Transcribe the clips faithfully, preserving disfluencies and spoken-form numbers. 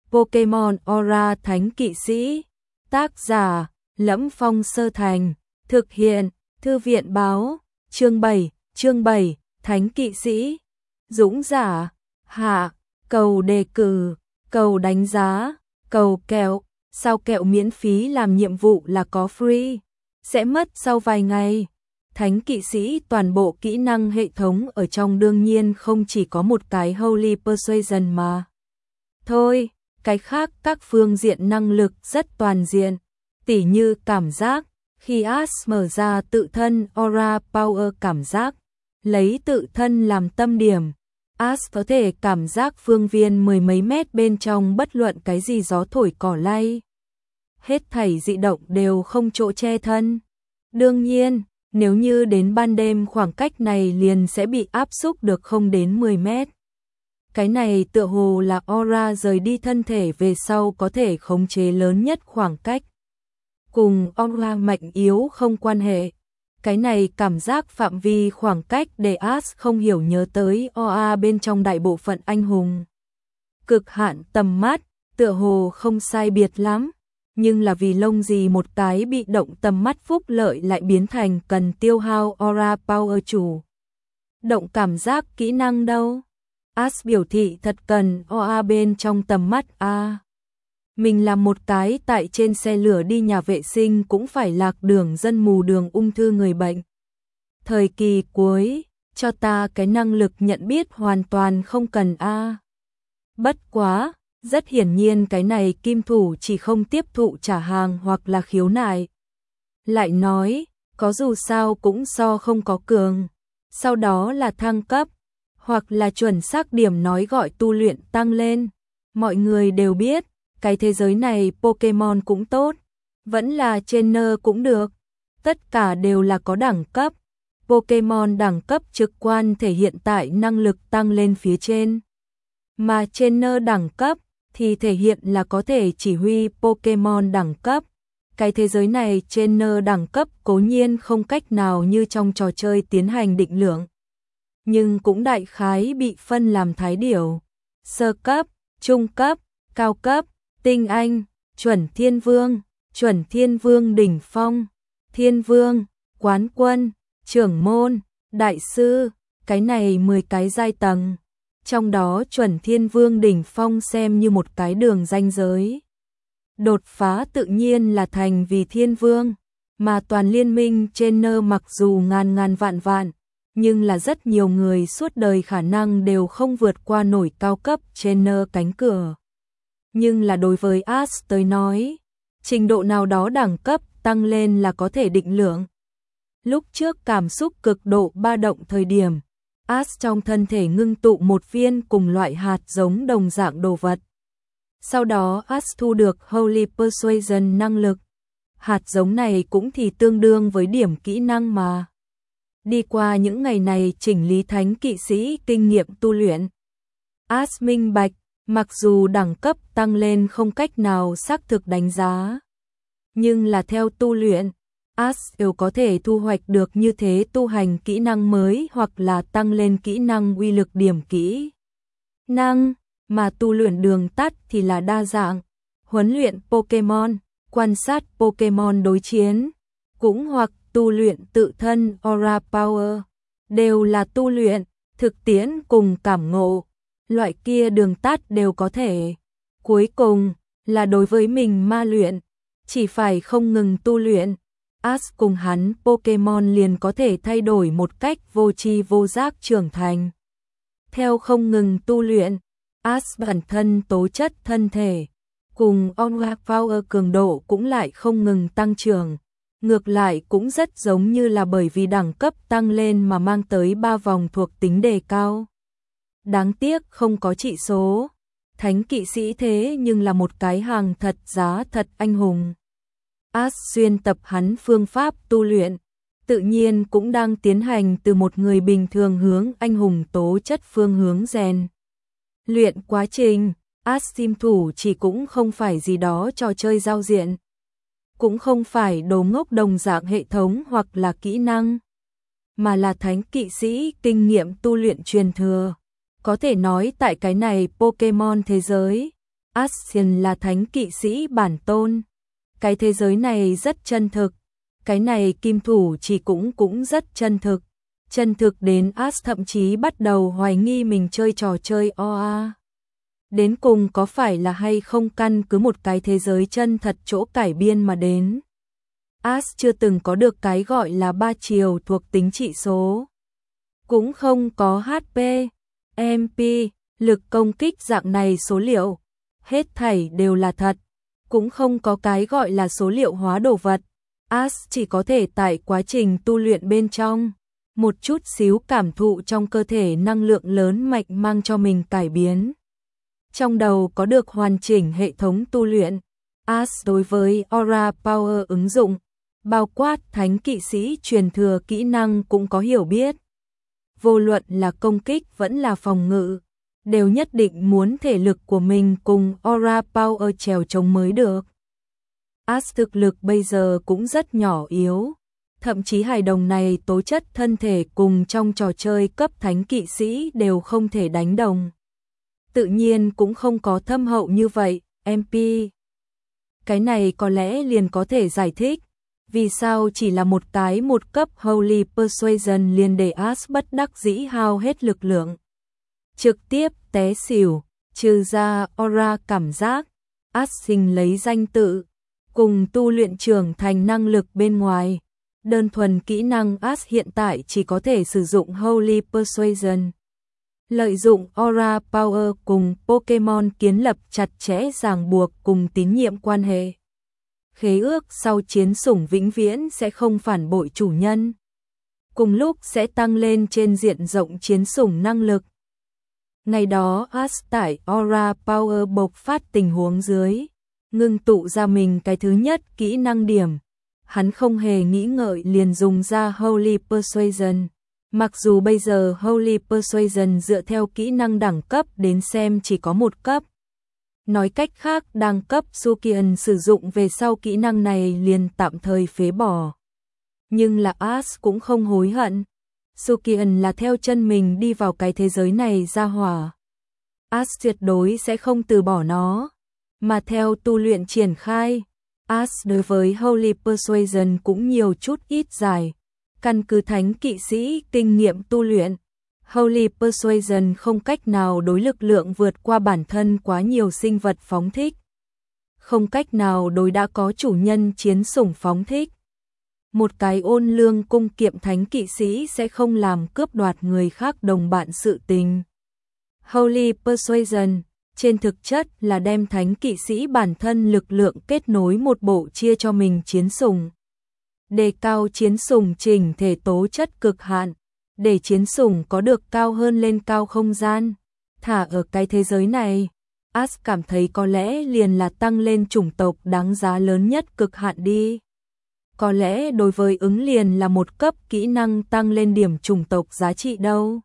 Pokemon Aura Thánh Kỵ Sĩ. Tác giả: Lẫm Phong Sơ Thành. Thực hiện: Thư viện Báo. Chương bảy, chương bảy, Thánh Kỵ Sĩ. Dũng giả. Hạ. Cầu đề cử, cầu đánh giá, cầu kẹo. Sao kẹo miễn phí làm nhiệm vụ là có free. Sẽ mất sau vài ngày. Thánh Kỵ Sĩ toàn bộ kỹ năng hệ thống ở trong đương nhiên không chỉ có một cái Holy Persuasion mà. Thôi, cái khác các phương diện năng lực rất toàn diện. Tỉ như cảm giác, khi Ash mở ra tự thân Aura Power cảm giác, lấy tự thân làm tâm điểm. Ash có thể cảm giác phương viên mười mấy mét bên trong bất luận cái gì gió thổi cỏ lay. Hết thảy dị động đều không chỗ che thân. Đương nhiên, nếu như đến ban đêm khoảng cách này liền sẽ bị áp xúc được không đến mười mét. Cái này tựa hồ là aura rời đi thân thể về sau có thể khống chế lớn nhất khoảng cách. Cùng aura mạnh yếu không quan hệ. Cái này cảm giác phạm vi khoảng cách để Ash không hiểu nhớ tới o a bên trong đại bộ phận anh hùng. Cực hạn tầm mắt, tựa hồ không sai biệt lắm. Nhưng là vì lông gì một cái bị động tầm mắt phúc lợi lại biến thành cần tiêu hao aura power chủ. Động cảm giác kỹ năng đâu? Ash biểu thị thật cần o a bên trong tầm mắt a. Mình là một cái tại trên xe lửa đi nhà vệ sinh cũng phải lạc đường dân mù đường ung thư người bệnh. Thời kỳ cuối, cho ta cái năng lực nhận biết hoàn toàn không cần a. Bất quá, rất hiển nhiên cái này kim thủ chỉ không tiếp thụ trả hàng hoặc là khiếu nại. Lại nói, có dù sao cũng so không có cường. Sau đó là thăng cấp, hoặc là chuẩn xác điểm nói gọi tu luyện tăng lên. Mọi người đều biết, cái thế giới này Pokemon cũng tốt, vẫn là trainer cũng được. Tất cả đều là có đẳng cấp. Pokemon đẳng cấp trực quan thể hiện tại năng lực tăng lên phía trên. Mà trainer đẳng cấp thì thể hiện là có thể chỉ huy Pokemon đẳng cấp. Cái thế giới này trainer đẳng cấp cố nhiên không cách nào như trong trò chơi tiến hành định lượng. Nhưng cũng đại khái bị phân làm thái điểu. Sơ cấp, trung cấp, cao cấp, tinh anh, chuẩn thiên vương, chuẩn thiên vương đỉnh phong, thiên vương, quán quân, trưởng môn, đại sư, cái này mười cái giai tầng. Trong đó chuẩn thiên vương đỉnh phong xem như một cái đường ranh giới. Đột phá tự nhiên là thành vì thiên vương, mà toàn liên minh trainer mặc dù ngàn ngàn vạn vạn, nhưng là rất nhiều người suốt đời khả năng đều không vượt qua nổi cao cấp trainer cánh cửa. Nhưng là đối với Ash tới nói, trình độ nào đó đẳng cấp tăng lên là có thể định lượng. Lúc trước cảm xúc cực độ ba động thời điểm, Ash trong thân thể ngưng tụ một viên cùng loại hạt giống đồng dạng đồ vật. Sau đó Ash thu được Holy Persuasion năng lực. Hạt giống này cũng thì tương đương với điểm kỹ năng mà. Đi qua những ngày này chỉnh lý thánh kỵ sĩ kinh nghiệm tu luyện. Ash minh bạch, mặc dù đẳng cấp tăng lên không cách nào xác thực đánh giá. Nhưng là theo tu luyện, Ash đều có thể thu hoạch được như thế tu hành kỹ năng mới hoặc là tăng lên kỹ năng uy lực điểm kỹ năng, mà tu luyện đường tắt thì là đa dạng, huấn luyện Pokemon, quan sát Pokemon đối chiến, cũng hoặc tu luyện tự thân Aura Power, đều là tu luyện, thực tiễn cùng cảm ngộ, loại kia đường tắt đều có thể. Cuối cùng là đối với mình ma luyện, chỉ phải không ngừng tu luyện. Ash cùng hắn Pokemon liền có thể thay đổi một cách vô tri vô giác trưởng thành. Theo không ngừng tu luyện, Ash bản thân tố chất thân thể cùng Aura Power cường độ cũng lại không ngừng tăng trưởng. Ngược lại cũng rất giống như là bởi vì đẳng cấp tăng lên mà mang tới ba vòng thuộc tính đề cao. Đáng tiếc không có trị số. Thánh kỵ sĩ thế nhưng là một cái hàng thật giá thật anh hùng. Ash xuyên tập hắn phương pháp tu luyện, tự nhiên cũng đang tiến hành từ một người bình thường hướng anh hùng tố chất phương hướng rèn luyện quá trình. Ash sim thủ chỉ cũng không phải gì đó trò chơi giao diện, cũng không phải đồ ngốc đồng dạng hệ thống hoặc là kỹ năng, mà là thánh kỵ sĩ kinh nghiệm tu luyện truyền thừa. Có thể nói tại cái này Pokemon thế giới, Ascian là thánh kỵ sĩ bản tôn. Cái thế giới này rất chân thực. Cái này kim thủ chỉ cũng cũng rất chân thực. Chân thực đến As thậm chí bắt đầu hoài nghi mình chơi trò chơi o a. Đến cùng có phải là hay không căn cứ một cái thế giới chân thật chỗ cải biên mà đến. As chưa từng có được cái gọi là ba chiều thuộc tính trị số. Cũng không có hát pê, em pê, lực công kích dạng này số liệu. Hết thảy đều là thật. Cũng không có cái gọi là số liệu hóa đồ vật. As chỉ có thể tại quá trình tu luyện bên trong. Một chút xíu cảm thụ trong cơ thể năng lượng lớn mạnh mang cho mình cải biến. Trong đầu có được hoàn chỉnh hệ thống tu luyện. As đối với Aura Power ứng dụng, bao quát thánh kỵ sĩ truyền thừa kỹ năng cũng có hiểu biết. Vô luận là công kích vẫn là phòng ngự, đều nhất định muốn thể lực của mình cùng Aura Power trèo chống mới được. As thực lực bây giờ cũng rất nhỏ yếu. Thậm chí hài đồng này tố chất thân thể cùng trong trò chơi cấp thánh kỵ sĩ đều không thể đánh đồng. Tự nhiên cũng không có thâm hậu như vậy, em pê. Cái này có lẽ liền có thể giải thích. Vì sao chỉ là một cái một cấp Holy Persuasion liền để As bất đắc dĩ hao hết lực lượng. Trực tiếp té xỉu, trừ ra aura cảm giác. As sinh lấy danh tự, cùng tu luyện trưởng thành năng lực bên ngoài. Đơn thuần kỹ năng As hiện tại chỉ có thể sử dụng Holy Persuasion. Lợi dụng Aura Power cùng Pokemon kiến lập chặt chẽ ràng buộc cùng tín nhiệm quan hệ. Khế ước sau chiến sủng vĩnh viễn sẽ không phản bội chủ nhân. Cùng lúc sẽ tăng lên trên diện rộng chiến sủng năng lực. Ngày đó As tại Aura Power bộc phát tình huống dưới. Ngưng tụ ra mình cái thứ nhất kỹ năng điểm. Hắn không hề nghĩ ngợi liền dùng ra Holy Persuasion. Mặc dù bây giờ Holy Persuasion dựa theo kỹ năng đẳng cấp đến xem chỉ có một cấp. Nói cách khác đẳng cấp Sukian sử dụng về sau kỹ năng này liền tạm thời phế bỏ. Nhưng là As cũng không hối hận. Sukian là theo chân mình đi vào cái thế giới này ra hỏa. As tuyệt đối sẽ không từ bỏ nó. Mà theo tu luyện triển khai, As đối với Holy Persuasion cũng nhiều chút ít dài. Căn cứ thánh kỵ sĩ kinh nghiệm tu luyện, Holy Persuasion không cách nào đối lực lượng vượt qua bản thân quá nhiều sinh vật phóng thích. Không cách nào đối đã có chủ nhân chiến sủng phóng thích. Một cái ôn lương cung kiệm thánh kỵ sĩ sẽ không làm cướp đoạt người khác đồng bạn sự tình. Holy Persuasion trên thực chất là đem thánh kỵ sĩ bản thân lực lượng kết nối một bộ chia cho mình chiến sủng. Đề cao chiến sủng chỉnh thể tố chất cực hạn, để chiến sủng có được cao hơn lên cao không gian. Thả ở cái thế giới này, As cảm thấy có lẽ liền là tăng lên chủng tộc đáng giá lớn nhất cực hạn đi. Có lẽ đối với ứng liền là một cấp kỹ năng tăng lên điểm chủng tộc giá trị đâu.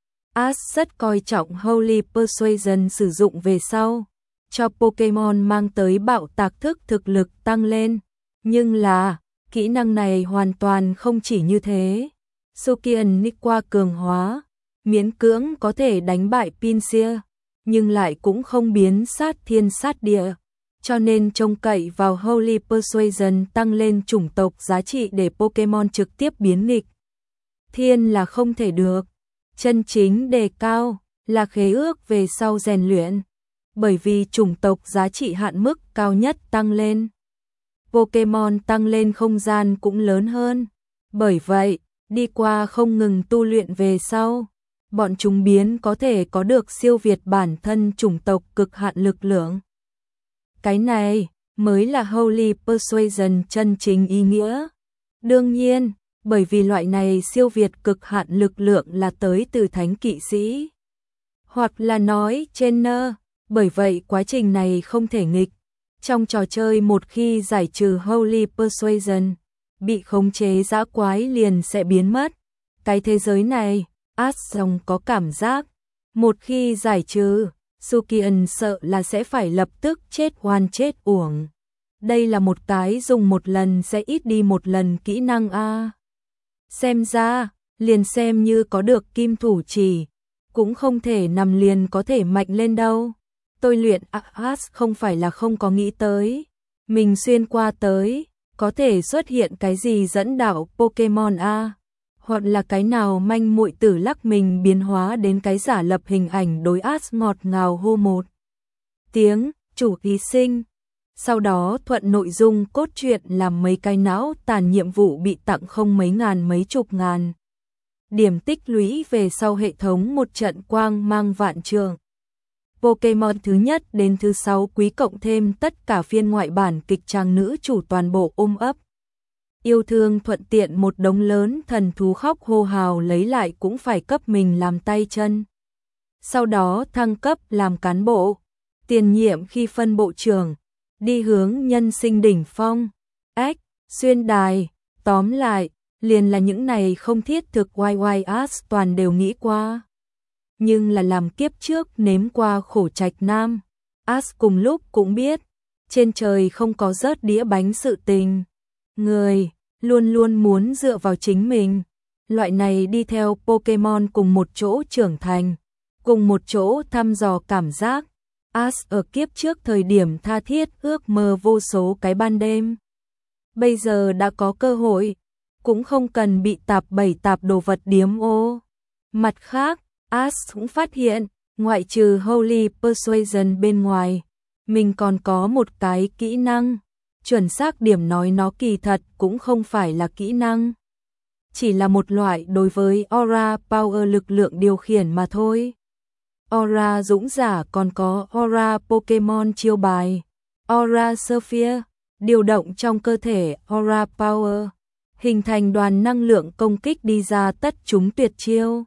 As rất coi trọng Holy Persuasion sử dụng về sau, cho Pokemon mang tới bạo tạc thức thực lực tăng lên. Nhưng là, kỹ năng này hoàn toàn không chỉ như thế. Sukian Nikwa cường hóa, miễn cưỡng có thể đánh bại Pinsir, nhưng lại cũng không biến sát thiên sát địa. Cho nên trông cậy vào Holy Persuasion tăng lên chủng tộc giá trị để Pokemon trực tiếp biến nghịch thiên là không thể được. Chân chính đề cao là khế ước về sau rèn luyện. Bởi vì chủng tộc giá trị hạn mức cao nhất tăng lên, Pokemon tăng lên không gian cũng lớn hơn. Bởi vậy, đi qua không ngừng tu luyện về sau, bọn chúng biến có thể có được siêu việt bản thân chủng tộc cực hạn lực lượng. Cái này mới là Holy Persuasion chân chính ý nghĩa. Đương nhiên, bởi vì loại này siêu việt cực hạn lực lượng là tới từ thánh kỵ sĩ. Hoặc là nói trainer, bởi vậy quá trình này không thể nghịch. Trong trò chơi một khi giải trừ Holy Persuasion, bị khống chế dã quái liền sẽ biến mất. Cái thế giới này, As dòng có cảm giác, một khi giải trừ, Sukian sợ là sẽ phải lập tức chết oan chết uổng. Đây là một cái dùng một lần sẽ ít đi một lần kỹ năng a. Xem ra, liền xem như có được kim thủ chỉ, cũng không thể nằm liền có thể mạnh lên đâu. tôi luyện As không phải là không có nghĩ tới. Mình xuyên qua tới, có thể xuất hiện cái gì dẫn đạo Pokemon A, hoặc là cái nào manh muội tử lắc mình biến hóa đến cái giả lập hình ảnh đối As ngọt ngào hô một tiếng, chủ ký sinh. Sau đó thuận nội dung cốt truyện làm mấy cái não tàn nhiệm vụ bị tặng không mấy ngàn mấy chục ngàn. Điểm tích lũy về sau hệ thống một trận quang mang vạn trường. Pokemon thứ nhất đến thứ sáu quý cộng thêm tất cả phiên ngoại bản kịch trang nữ chủ toàn bộ ôm ấp. Yêu thương thuận tiện một đống lớn thần thú khóc hô hào lấy lại cũng phải cấp mình làm tay chân. Sau đó thăng cấp làm cán bộ, tiền nhiệm khi phân bộ trưởng, đi hướng nhân sinh đỉnh phong, ếch, xuyên đài, tóm lại, liền là những này không thiết thực Y Y As toàn đều nghĩ qua. Nhưng là làm kiếp trước nếm qua khổ trạch nam, As cùng lúc cũng biết, trên trời không có rớt đĩa bánh sự tình. Người, luôn luôn muốn dựa vào chính mình, loại này đi theo Pokemon cùng một chỗ trưởng thành, cùng một chỗ thăm dò cảm giác. As ở kiếp trước thời điểm tha thiết ước mơ vô số cái ban đêm. Bây giờ đã có cơ hội, cũng không cần bị tạp bẩy tạp đồ vật điếm ô. Mặt khác, As cũng phát hiện, ngoại trừ Holy Persuasion bên ngoài, mình còn có một cái kỹ năng. Chuẩn xác điểm nói nó kỳ thật cũng không phải là kỹ năng. Chỉ là một loại đối với Aura Power lực lượng điều khiển mà thôi. Aura dũng giả còn có Aura Pokemon chiêu bài, Aura Sphere, điều động trong cơ thể Aura Power, hình thành đoàn năng lượng công kích đi ra tất chúng tuyệt chiêu.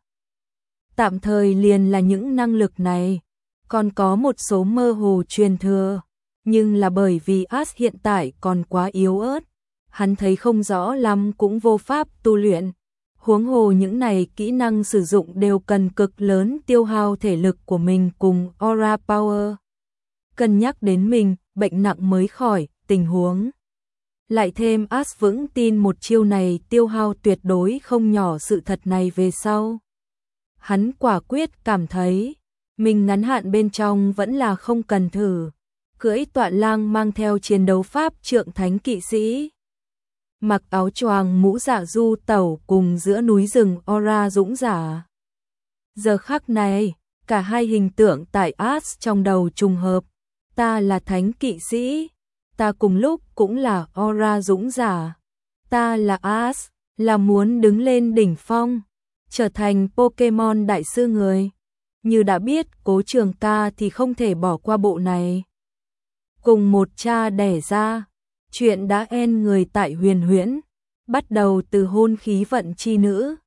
Tạm thời liền là những năng lực này, còn có một số mơ hồ truyền thừa, nhưng là bởi vì As hiện tại còn quá yếu ớt, hắn thấy không rõ lắm cũng vô pháp tu luyện. Huống hồ những này kỹ năng sử dụng đều cần cực lớn tiêu hao thể lực của mình cùng Aura Power. Cân nhắc đến mình, bệnh nặng mới khỏi, tình huống. Lại thêm As vững tin một chiêu này tiêu hao tuyệt đối không nhỏ sự thật này về sau. Hắn quả quyết cảm thấy, mình ngắn hạn bên trong vẫn là không cần thử. Cưỡi tọa lang mang theo chiến đấu pháp trượng thánh kỵ sĩ. Mặc áo choàng mũ dạ du tẩu cùng giữa núi rừng Aura dũng giả. Giờ khắc này, cả hai hình tượng tại As trong đầu trùng hợp. Ta là thánh kỵ sĩ, ta cùng lúc cũng là Aura dũng giả. Ta là As, là muốn đứng lên đỉnh phong, trở thành Pokemon đại sư người. Như đã biết Cố Trường Ca thì không thể bỏ qua bộ này. Cùng một cha đẻ ra, chuyện đã en người tại huyền huyễn, bắt đầu từ hôn khí vận chi nữ.